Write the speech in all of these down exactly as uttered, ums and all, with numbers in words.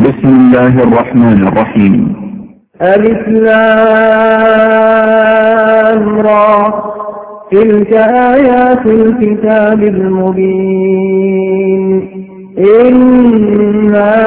بسم الله الرحمن الرحيم. ألف لام را تلك آيات الكتاب المبين إنا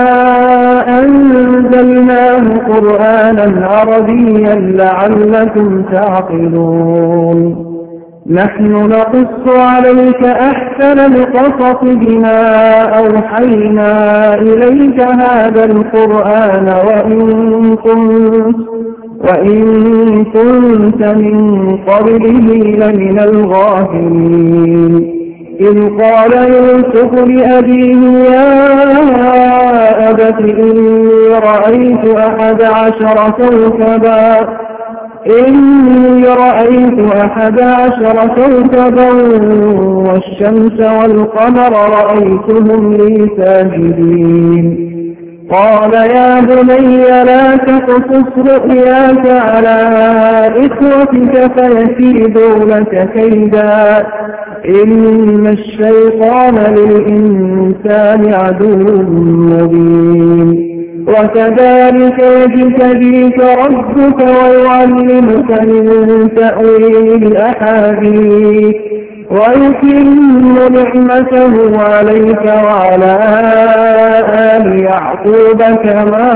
أنزلناه قرآنا عربيا لعلكم تعقلون نحن نقص عليك أحسن القصص بما أوحينا إليك هذا القرآن وإن كنت, وإن كنت من قبله لمن الغافلين إذ قال يوسف لأبيه يا أبت إني رأيت أحد عشر كوكبا إني رأيت أحد عشر كوكبا والشمس والقمر رأيتهم لي ساجدين قال يا بني لا تقصص رؤياك على إخوتك فيكيدوا لك كيدا إن الشيطان للإنسان عدو مبين وكذلك يجتبيك ربك ويعلمك من تأويل الأحاديث ويتم نعمته عليك وعلى آل يعقوب كما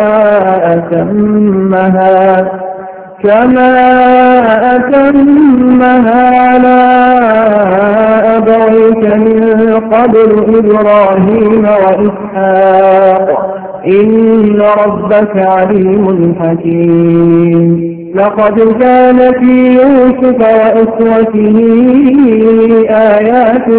أتمها كما أتمها على أبويك من قبل إبراهيم وإسحاق إن ربك عليم حكيم لقد كان في يوسف وإخوته آيات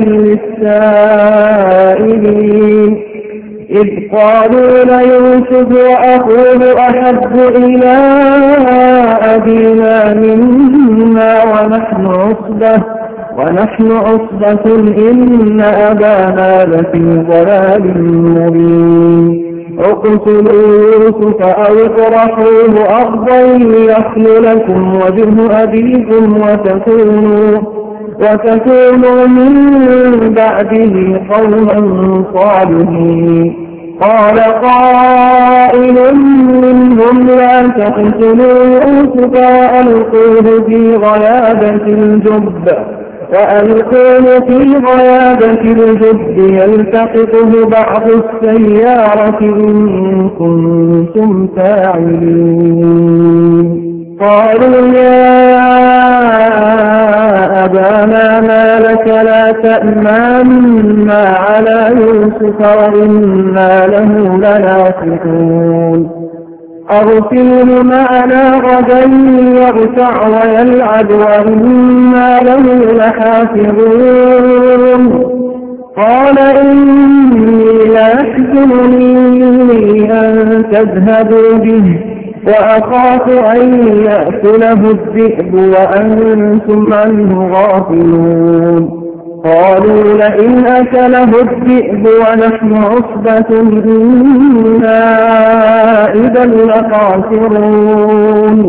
للسائلين إذ قالوا ليوسف وأخوه أحب إلى أبينا منا ونحن عصبة ونحن عصبة إن أبانا لفي ضلال مبين اقتلوا يوسف أو اطرحوه أرضا يخل لكم وجه أبيكم وتكونوا, وتكونوا من بعده قوما صالحين قال قائل منهم لا تقتلوا يوسف وألقوه في غيابة الجب وألقوه في غيابة الجب يلتقطه بعض السيارة إن كنتم فاعلين قالوا يا أبانا ما لك لا تأمنا على يوسف وإنا له لناصحون أرسله معنا غدا يرتع ويلعب وإنا له لحافظون قال إني ليحزنني أن تذهبوا به وأخاف أن يأكله الذئب وأنتم عنه غافلون قالوا لئن أكله الذئب ونحن عصبة إنا إذا لخاسرون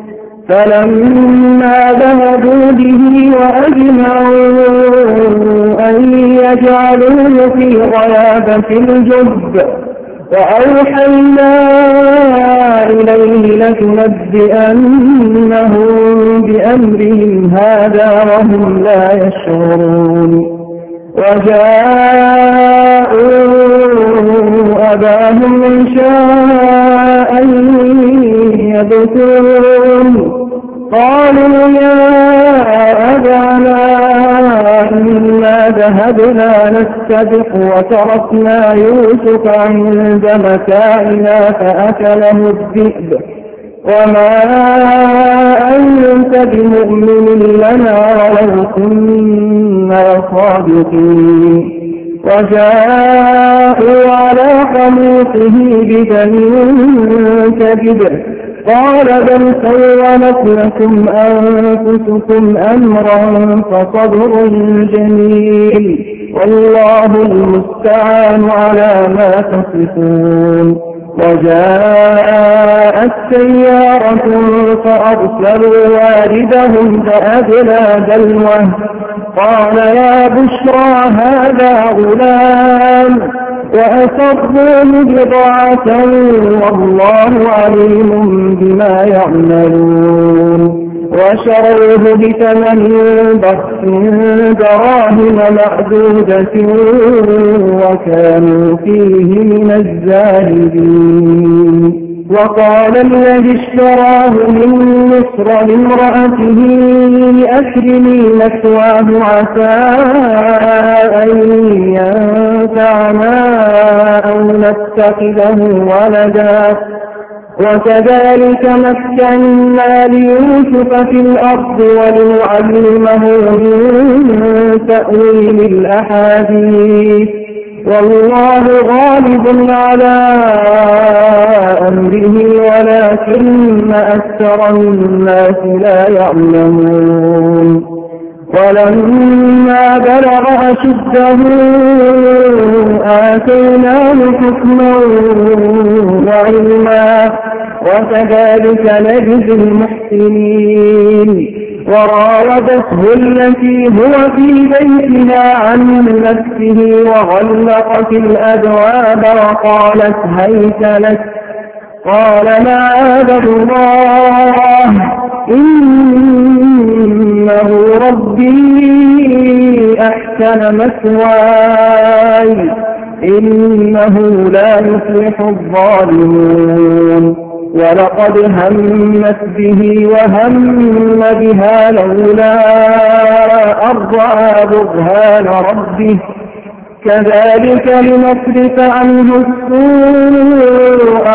فلما ذهبوا به وأجمعوا أن يجعلوه في غيابة الجب وأوحينا إليه لتنبئنهم بأمرهم هذا وهم لا يشعرون وجاءوا أباهم عشاء يبكون قالوا يا أبانا إنا ذهبنا نستبق وتركنا يوسف عند متاعنا فأكله الذئب وما أنت بمؤمن لنا ولو كنا صادقين وجاءوا على قميصه بدم كذب قال بل سولت لكم أنفسكم أمرا فصبر جميل والله المستعان على ما تصفون وجاءت سيارة فأرسلوا واردهم فأدلى دلوه قال يا بشرى هذا غلام وأسروا بضاعة والله عليم بما يعملون وشروه بثمن بخس دراهم معدودة وكانوا فيه من الزاهدين. وقال الذي اشتراه من مصر لامرأته أكرمي مثواه عسى أن ينفعنا أو نتخذه ولدا وكذلك مكنا ليوسف في الأرض ولنعلمه من تأويل الأحاديث والله غالب على أمره ولكن أكثر الناس لا يعلمون. ولما بلغ أشده آتيناه حكما وعلما وكذلك نجزي المحسنين. وراودته التي هو في بيتها عن نفسه وغلقت الأبواب وقالت هيت لك قال معاذ الله إنه ربي أحسن مثواي إنه لا يفلح الظالمون. ولقد همت به وهم بها لولا أن رأى برهان ربه كذلك لنصرف عنه السوء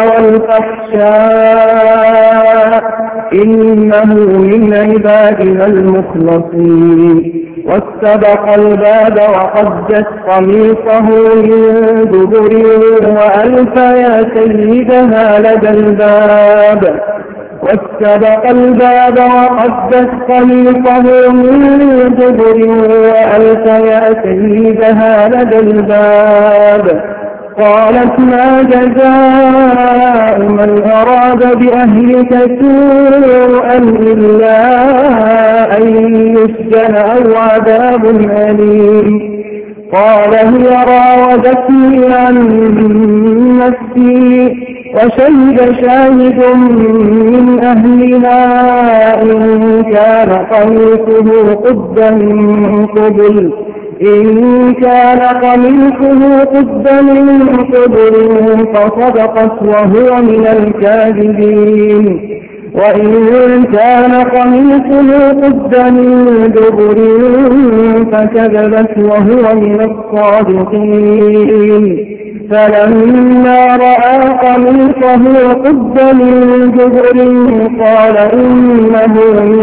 والفحشاء إنه من عبادنا المخلصين. واستبق الباب وقدت قميصه من دبر وألف يا سيدها لدى الباب واستبق الباب وقدت قميصه من دبر وألف يا سيدها لدى الباب قالت ما جزاء من أراد بأهلك سوءا إلا أن يسجن أو عذاب أليم. قال هي راودتني عن نفسي وشهد شاهد من أهلها إن كان قميصه قد من قبل إن كان قميصه قد من قبل فصدقت وهو من الكاذبين وإن كان قميصه قد من دبر فكذبت وهو من الصادقين. فلما رأى قميصه قد من دبر قال إنه من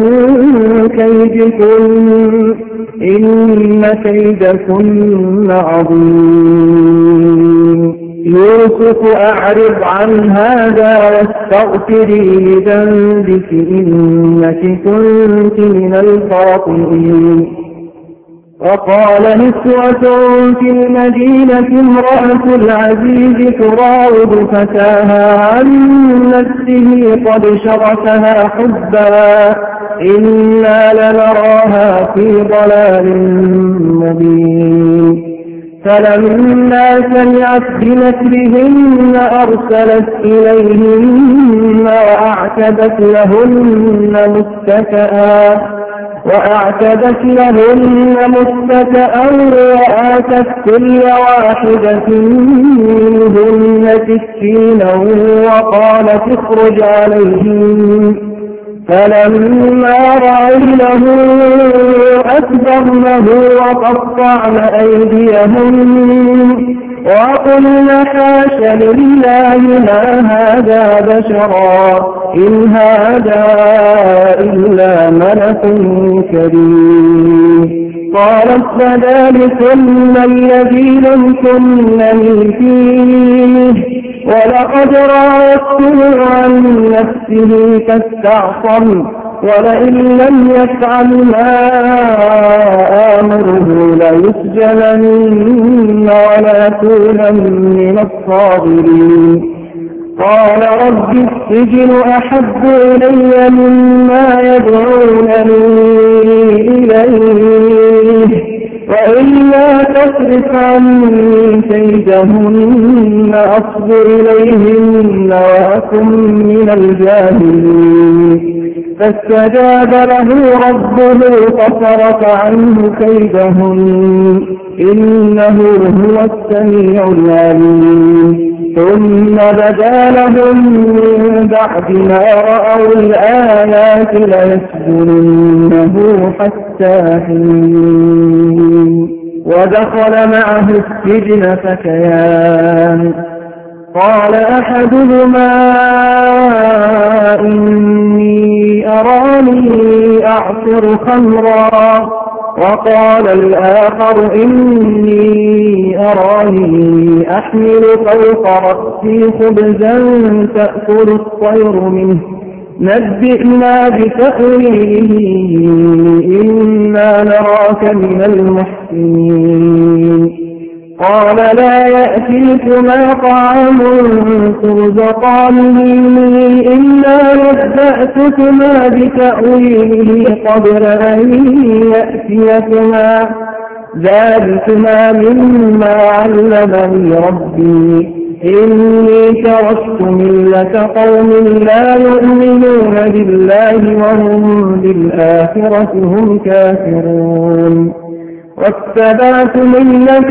كيدكن إن كيدكن عظيم. يوسف أعرض عن هذا واستغفري لذنبك إنك كنت من الخاطئين. وقال نسوة في المدينة امرأة العزيز تراود فتاها عن نفسه قد شغفها حبا إنا لنراها في ضلال مبين. فلما سمعت بمكرهن أرسلت إليهن وأعتدت لهن متكئا وأعتدت لهن متكئا وآتت كل واحدة منهن سكينا وقالت اخرج عليهن فلما رأينه أكبرنه وقطعن أيديهن وقلن حاش لله ما هذا بشرا إن هذا إلا ملك كريم. قالت فذلكن الذي لمتنني فيه ولقد راودته عن نفسه فاستعصم ولئن لم يفعل ما آمره ليسجنن وليكونن من الصاغرين. قال رب السجن أحب إلي مما يدعونني إليه وإلا تصرف عني كيدهن أصب إليهن وأكن من الجاهلين فاستجاب له ربه فصرف عنه كيدهن إنه هو السميع العليم ثم بدا لهم من بعد ما رأوا الآيات ليسجننه حتى حين ودخل معه السجن فتيان قال أحدهما إني أراني أعصر خمرا وقال الآخر إني أراني أحمل فوق رأسي خبزا تأكل الطير منه نبئنا بتأويله إنا نراك من المحسنين قال لا يأتيكما طعام ترزقانه إلا نبأتكما بتأويله قبل أن يأتيكما ذلكما مما علمني ربي إني تركت ملة قوم لا يؤمنون بالله وهم بالآخرة هم كافرون واتبعت ملة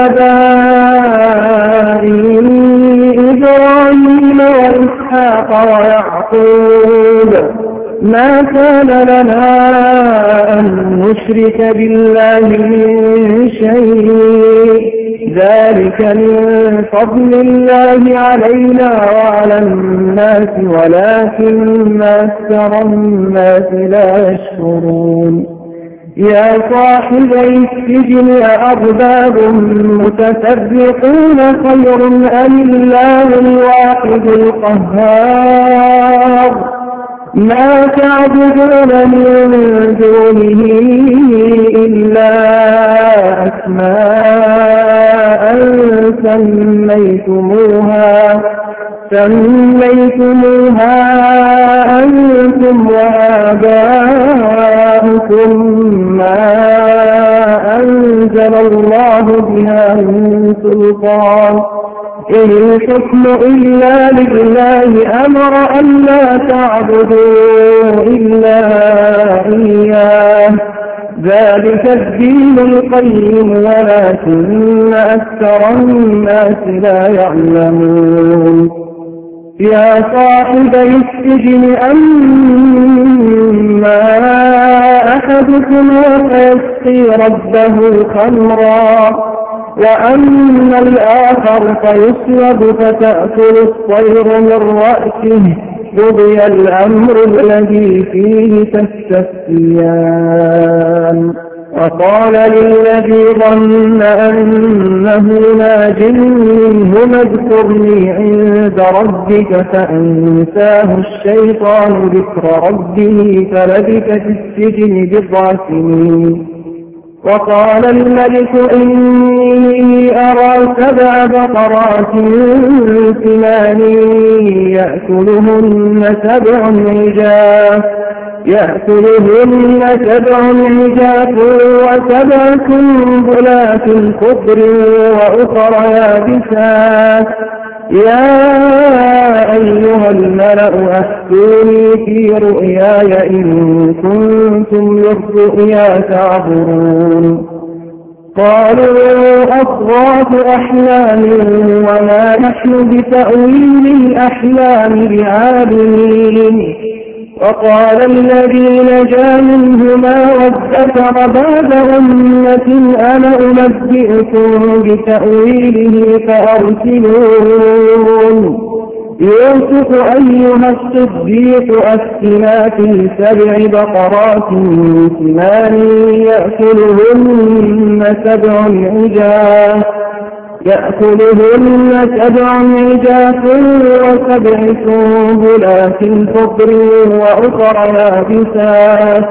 آبائي إبراهيم وإسحاق ويعقوب ما كان لنا أن نشرك بالله من شيء ذلك من فضل الله علينا وعلى الناس ولكن أكثر الناس لا يشكرون يا صاحبي السجن أأرباب متفرقون خير أم الله الواحد القهار ما تعبدون من دونه إلا أسماء سميتموها سميتموها أنتم وآباؤكم ما أنزل الله بها من سلطان إن الحكم إلا لله أمر أن لا تعبدوا إلا إياه ذلك الدين القيم ولكن أكثر الناس لا يعلمون يا صاحبي السجن أما أحدكما فيسقي ربه خمرا وأما الآخر فيصلب فتأكل الطير من رأسه قضي الأمر الذي فيه تستفتيان وقال للذي ظن أنه ناج منهما اذكرني عند ربك فأنساه الشيطان ذكر ربه فلبث في السجن بضع سنين وقال الملك إني أرى سبع بقرات سمان يأكلهن سبع عجاف يأكلهن سبع عجاف وسبع سنبلات خضر وأخر يابسات يا أيها الملأ أفتوني في رؤياي إن كنتم للرؤيا تعبرون قالوا أضغاث أحلام وما نحن بتأويل الأحلام بعالمين وقال الذي نجا منهما وادكر بعد أمة أنا أنبئكم بتأويله فأرسلون يوسف أيها الصديق أفتنا في سبع بقرات سمان يأكلهن سبع عجاف يأكلهن سبع عجاف وسبع سنبلات خضر وأخر يابسات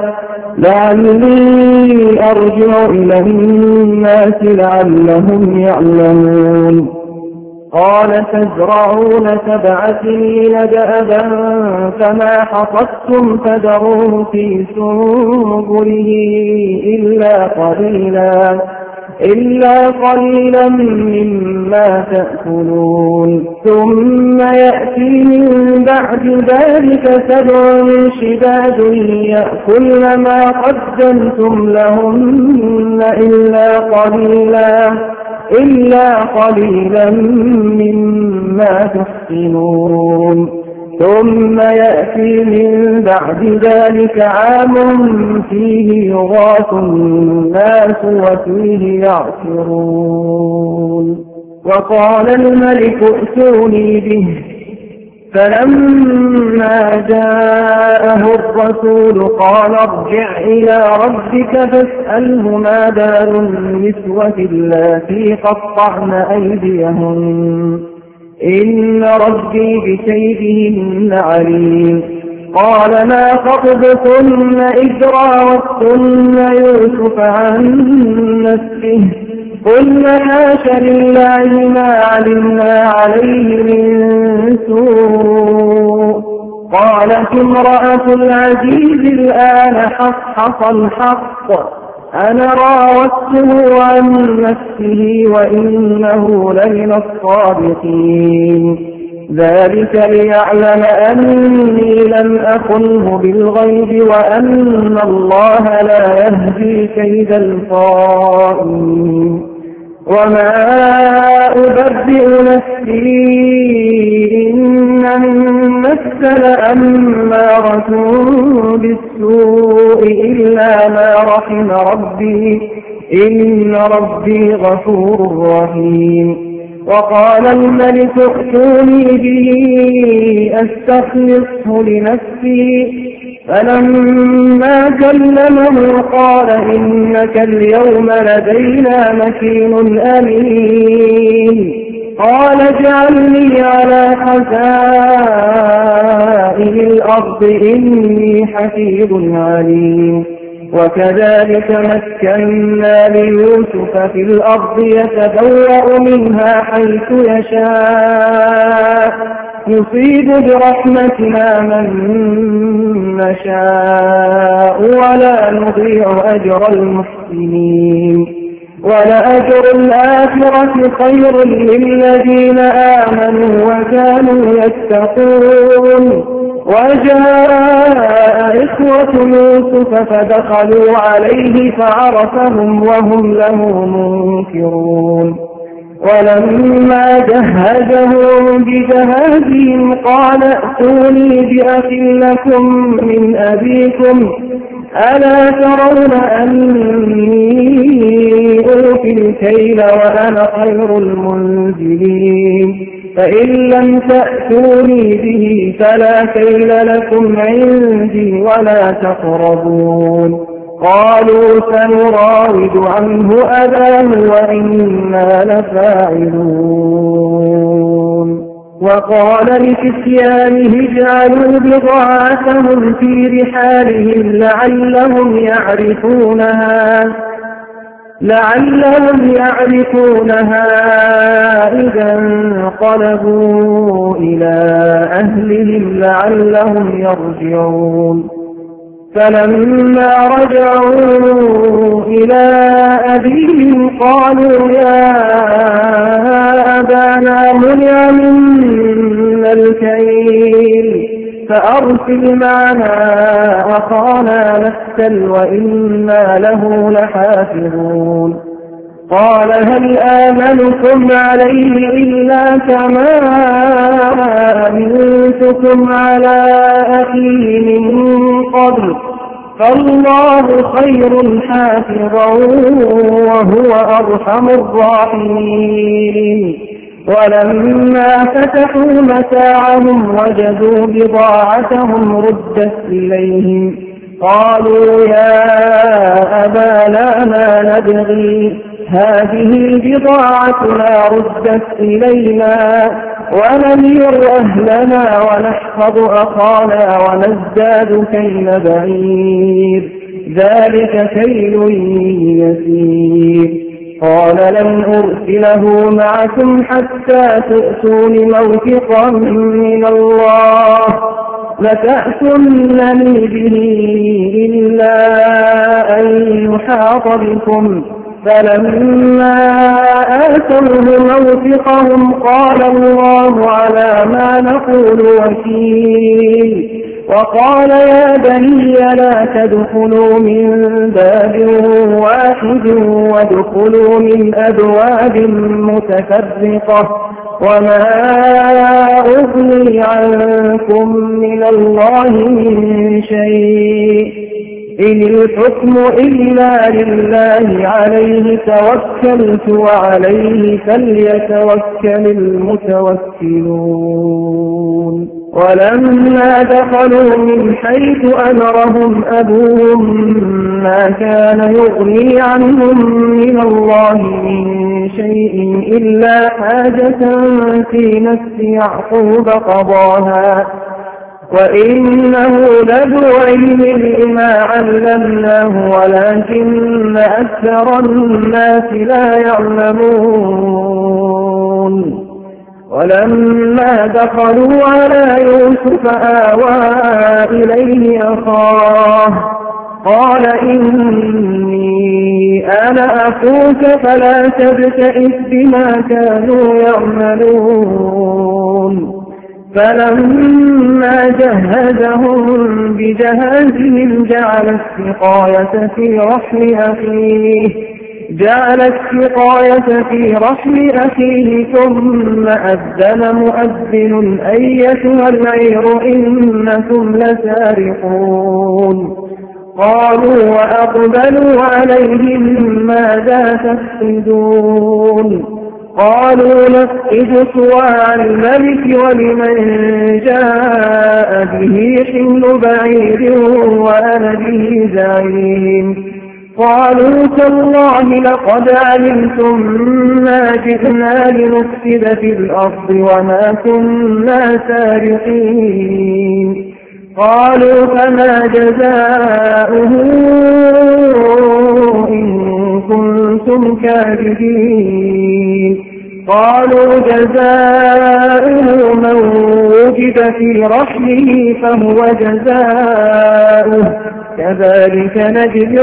لعلي أرجع إلى الناس لعلهم يعلمون قال تزرعون سبع سنين دأبا فما حصدتم فذروه في سنبله إلا قليلا إلا قليلا مما تأكلون ثم يأتي من بعد ذلك سبع شداد يأكلن ما قدمتم لهن إلا قليلا إلا قليلا مما تحسنون ثم يأتي من بعد ذلك عام فيه يغاث الناس وفيه يعصرون وقال الملك ائتوني به فلما جاءه الرسول قال ارجع إلى ربك فاسأله ما بال النسوة اللاتي قطعن أيديهن إن ربي بكيدهن عليم قال ما خطبكن إذ راوتن يوسف عن نفسه قلنا حاش لله ما علمنا عليه من سوء قالت امرأة العزيز الآن حصحص الحق أنا راودته عن نفسه وإنه لمن الصادقين ذلك ليعلم أني لم أخنه بالغيب وأن الله لا يهدي كيد الخائنين وما أبرئ نفسي إن النفس لأمارة بالسوء إلا ما رحم ربي إن ربي غفور رحيم وقال الملك ائتوني به أستخلصه لنفسي فلما كلمه قال إنك اليوم لدينا مكين أمين قال اجعلني على خزائن الأرض إني حفيظ عليم وكذلك مكنا ليوسف في الأرض يتبوأ منها حيث يشاء نصيب برحمتنا من نشاء ولا نضيع أجر المحسنين ولأجر الآخرة خير للذين آمنوا وكانوا يتقون وجاء إخوة يوسف فدخلوا عليه فعرفهم وهم له منكرون ولما جهزهم بجهازهم قال ائتوني بأخ لكم من أبيكم ألا ترون أني أوفي الكيل وأنا خير المنزلين فإن لم تأتوني به فلا كيل لكم عندي ولا تقربون قالوا سنراود عنه أباه وإنا لفاعلون وقال لفتيانه اجعلوا بضاعتهم في رحالهم لعلهم يعرفونها لعلهم يعرفونها إذا انقلبوا إلى أهلهم لعلهم يرجعون فلما رجعوا إلى أبيهم قالوا يا أبانا منع منا الكيل فأرسل معنا أخانا نكتل وإنا له لحافظون قال هل آمنكم عليه إلا كما أمنتكم على أخيه من قبل فالله خير حافظا وهو أرحم الراحمين ولما فتحوا متاعهم وجدوا بضاعتهم ردت إليهم قالوا يا أبانا ما نبغي هذه بضاعتنا ردت إلينا ونمير أهلنا ونحفظ أخانا ونزداد كيل بعير ذلك كيل يسير قال لن أرسله معكم حتى تؤتون موثقا من الله لتأتونني به إلا أن يحاط بكم. فلما آتوه موثقهم قال الله على ما نقول وكيل. وقال يا بني لا تدخلوا من باب واحد وادخلوا من أبواب متفرقة وما أغني عنكم من الله من شيء إن الحكم إلا لله عليه توكلت وعليه فليتوكل المتوكلون. ولما دخلوا من حيث أمرهم أبوهم ما كان يغني عنهم من الله من شيء إلا حاجة في نفس يعقوب قضاها وإنه لذو علم لما علمناه ولكن أكثر الناس لا يعلمون. ولما دخلوا على يوسف آوى إليه أخاه قال إني أنا أخوك فلا تبتئس بما كانوا يعملون. فلما جهزهم بجهازهم جعل السقاية في رحل أخيه جعل السقاية في رحل أخيه ثم أذن مؤذن أيتها العير إنكم لسارقون. قالوا وأقبلوا عليهم ماذا تفقدون؟ قالوا نفقد صواع الملك ولمن جاء به حمل بعير وأنا به زعيم. قالوا تالله لقد علمتم ما جئنا لنفسد في الأرض وما كنا سارقين. قالوا فما جزاؤه إن كنتم كاذبين؟ قالوا جزاؤه من وجد في رحله فهو جزاؤه كذلك نجزي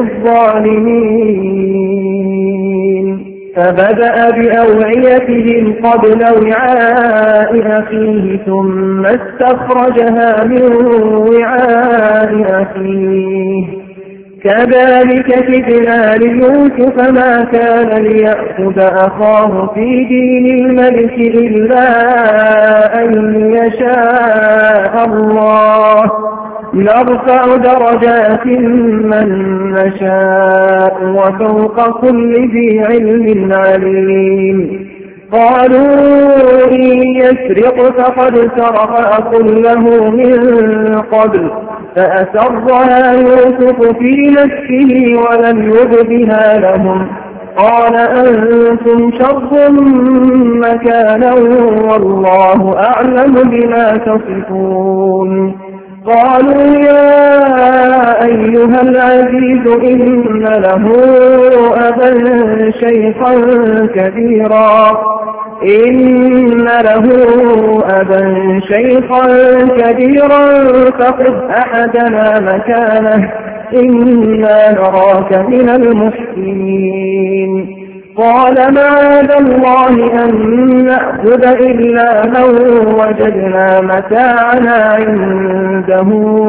الظالمين. فبدأ بأوعيتهم قبل وعاء أخيه ثم استخرجها من وعاء أخيه كذلك كدنا ليوسف ما كان ليأخذ أخاه في دين الملك إلا أن يشاء الله نرفع درجات من نشاء وفوق كل ذي علم عليم. قالوا إن يسرق فقد سرق أخ له من قبل فأسرها يوسف في نفسه ولم يبدها لهم. قال أنتم شر مكانا والله أعلم بما تصفون. قالوا يا أيها العزيز إن له أبا شيخا كبيرا إن له أبا شيخا كبيرا فخذ أحدنا مكانه إنا نراك من المحسنين. قال معاذ الله أن نأخذ إلا من وجدنا متاعنا عنده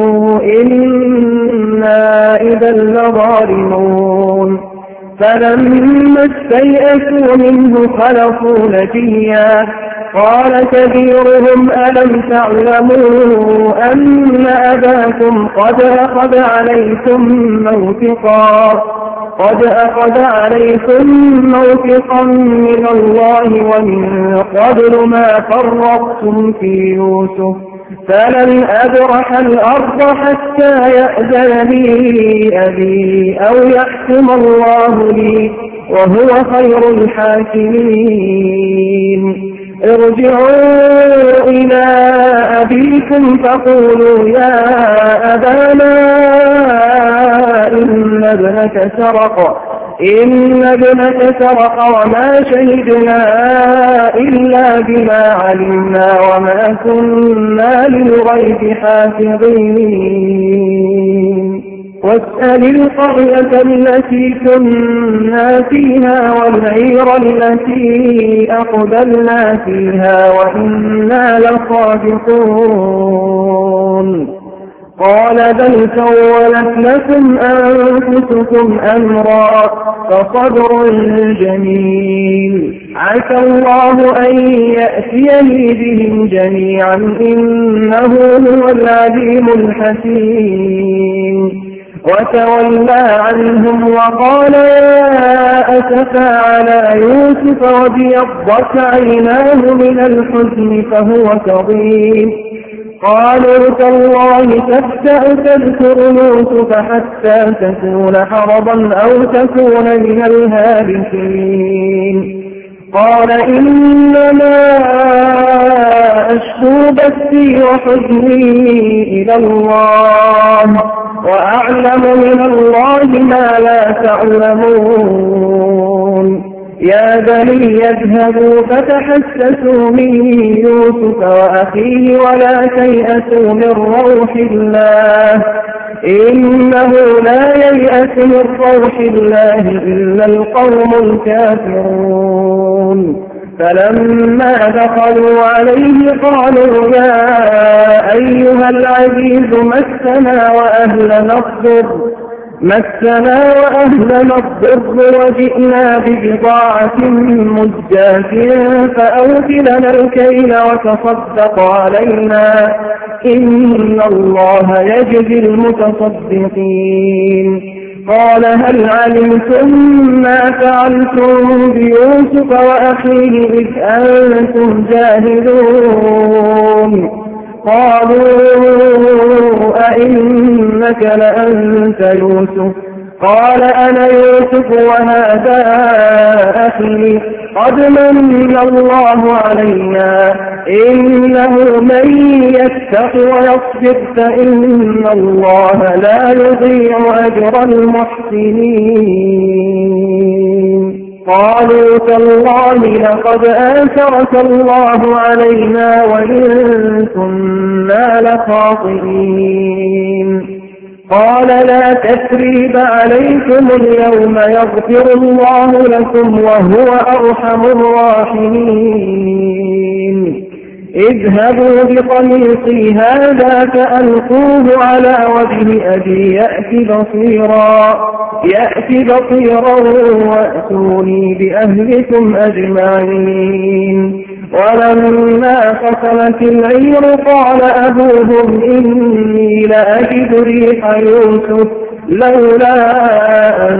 إنا إذا لظالمون. فلما استيئسوا منه خلصوا نجيا قال كبيرهم ألم تعلموا أن أباكم قد أخذ عليكم موثقا قد أخذ عليكم موثقا من الله ومن قبل ما فرطتم في يوسف فلن أبرح الأرض حتى يأذن لي أبي أو يحكم الله لي وهو خير الحاكمين. ارجعوا إلى أبيكم فقولوا يا أبانا إن ابنك سرق إن ابنك سرق وما شهدنا إلا بما علمنا وما كنا للغيب حافظين واسأل القرية التي كنا فيها والعير التي أقبلنا فيها وإنا لصادقون قال بل سولت لكم أنفسكم أمرا فصبر جميل عسى الله أن يأتيني بهم جميعا إنه هو العليم الحكيم وتولى عنهم وقال يا أسفى على يوسف وابيضت عيناه من الحزن فهو كظيم قالوا تالله تفتأ تذكر يوسف حتى تكون حرضا أو تكون من الهالكين قال إنما أشكو بثي وحزني إلى الله وأعلم من الله ما لا تعلمون يا بني يذهبوا فتحسسوا من يوسف وأخيه ولا تيأسوا من روح الله إنه لا ييأس من روح الله إلا القوم الكافرون فلما دخلوا عليه قالوا يا أيها العزيز مسنا وأهلنا الضر مسنا وأهلنا الضر وجئنا ببضاعة مزجاة فأوفلنا الكيل وتصدق علينا إن الله يجزي المتصدقين قال هل علمتم ما فعلتم بيوسف وأخيه إذ أنتم جاهلون قالوا أئنك لأنت يوسف قال أنا يوسف وهذا أخي قد من الله علينا إنه من يتق ويصبر فإن الله لا يضيع أجر المحسنين قالوا تالله لقد آثرك الله علينا وإن كنا لخاطئين قال لا تثريب عليكم اليوم يغفر الله لكم وهو أرحم الراحمين اذهبوا بقميصي هذا فألقوه على وجه أبي يأتي بصيرا يأتي بصيرا وأتوني بأهلكم أجمعين ولما فصلت العير قال أبوهم إني لأجد ريح يوسف لولا أن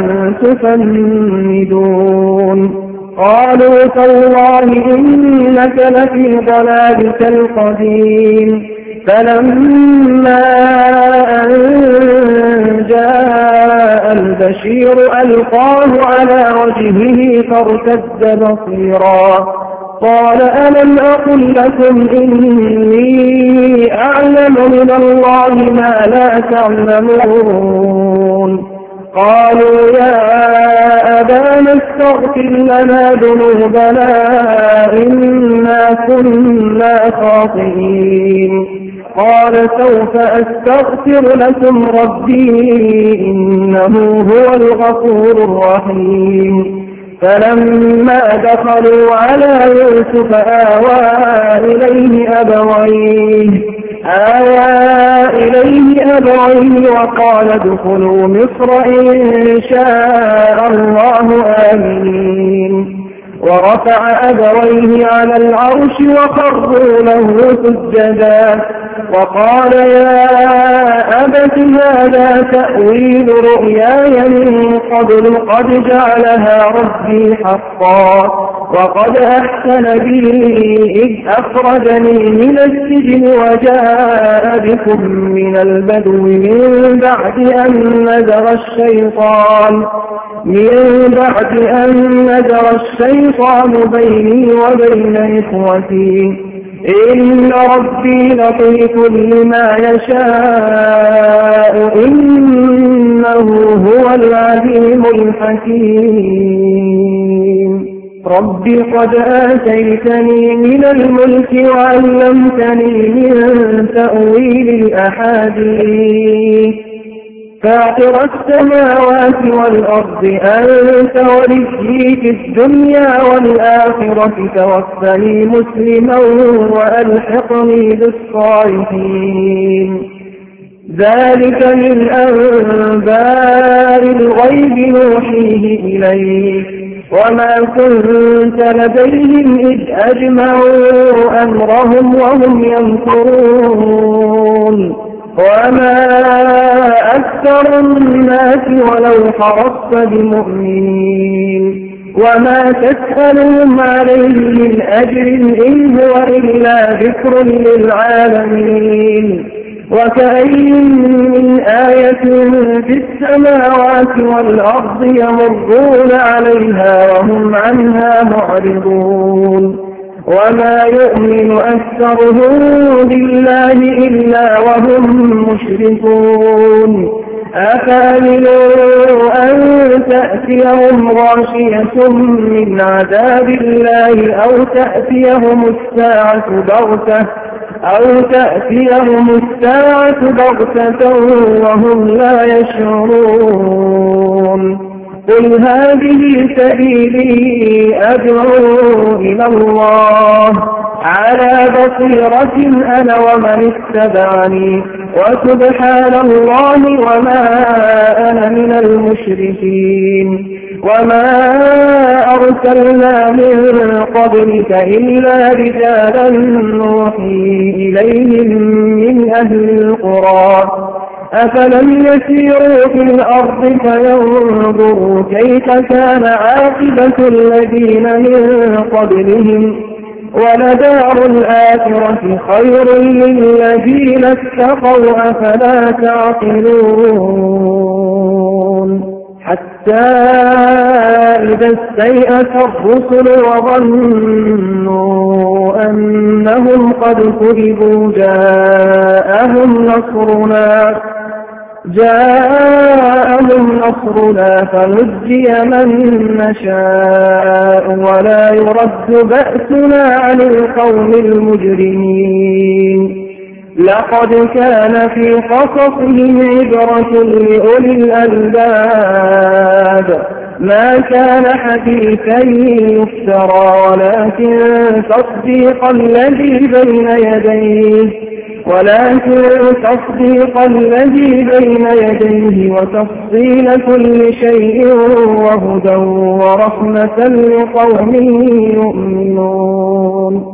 تفندون قالوا تالله إنك لفي ضلالك القديم فلما أن جاء البشير ألقاه على وجهه فارتد بصيرا قال ألم أقل لكم إني أعلم من الله ما لا تعلمون قالوا يا أبانا استغفر لنا ذنوبنا إنا كنا خاطئين قال سوف أستغفر لكم ربي إنه هو الغفور الرحيم فلما دخلوا على يوسف آوى إليه أبويه آوى إليه أبويه وقال ادخلوا مصر إن شاء الله آمين ورفع أبويه على العرش وخروا له سجدا وقال يا أبت هذا تأويل رؤياي من قبل قد جعلها ربي حقا وقد أحسن بي إذ أخرجني من السجن وجاء بكم من البدو من بعد أن نزغ الشيطان من بعد أن نزغ الشيطان بيني وبين إخوتي إن ربي لطيف لما يشاء إنه هو العليم الحكيم. رب قد آتيتني من الملك وعلمتني من تأويل الأحاديث فاطر السماوات والأرض أنت وليي في الدنيا والآخرة توفني مسلما وألحقني بالصالحين. ذلك من أنباء الغيب نوحيه إليك وما كنت لديهم إذ أجمعوا أمرهم وهم يمكرون. وما أكثر الناس ولو حرصت بمؤمنين وما تسألهم عليه من أجر إن هو إلا ذكر للعالمين. وكأي من آية في السماوات والأرض يمرون عليها وهم عنها معرضون. وما يؤمن أكثرهم بالله إلا وهم مشركون. أفأمنوا أن تأتيهم غاشية من عذاب الله أو تأتيهم الساعة بغتة أو تأتيهم الساعة بغتة وهم لا يشعرون. قل هذه سبيلي أدعو إلى الله على بصيرة أنا ومن اتبعني وسبحان الله وما أنا من المشركين. وما أرسلنا من قبلك إلا رجالا نوحي إليهم من أهل القرى أفلم يسيروا في الأرض فينظروا كيف كان عاقبة الذين من قبلهم ولدار الآخرة خير للذين اتقوا أفلا تعقلون. حتى إذا استيأس الرسل وظنوا أنهم قد كذبوا جاءهم نصرنا جاءهم نصرنا فنجي من نشاء ولا يرد بأسنا عن القوم المجرمين. لقد كان في قصصهم عبرة لأولي الألباب ما كان حديثا يفترى ولكن تصديق الذي بين يديه ولكن تصديق الذي بين يديه وتفصيل كل شيء وهدى ورحمة لقوم يؤمنون.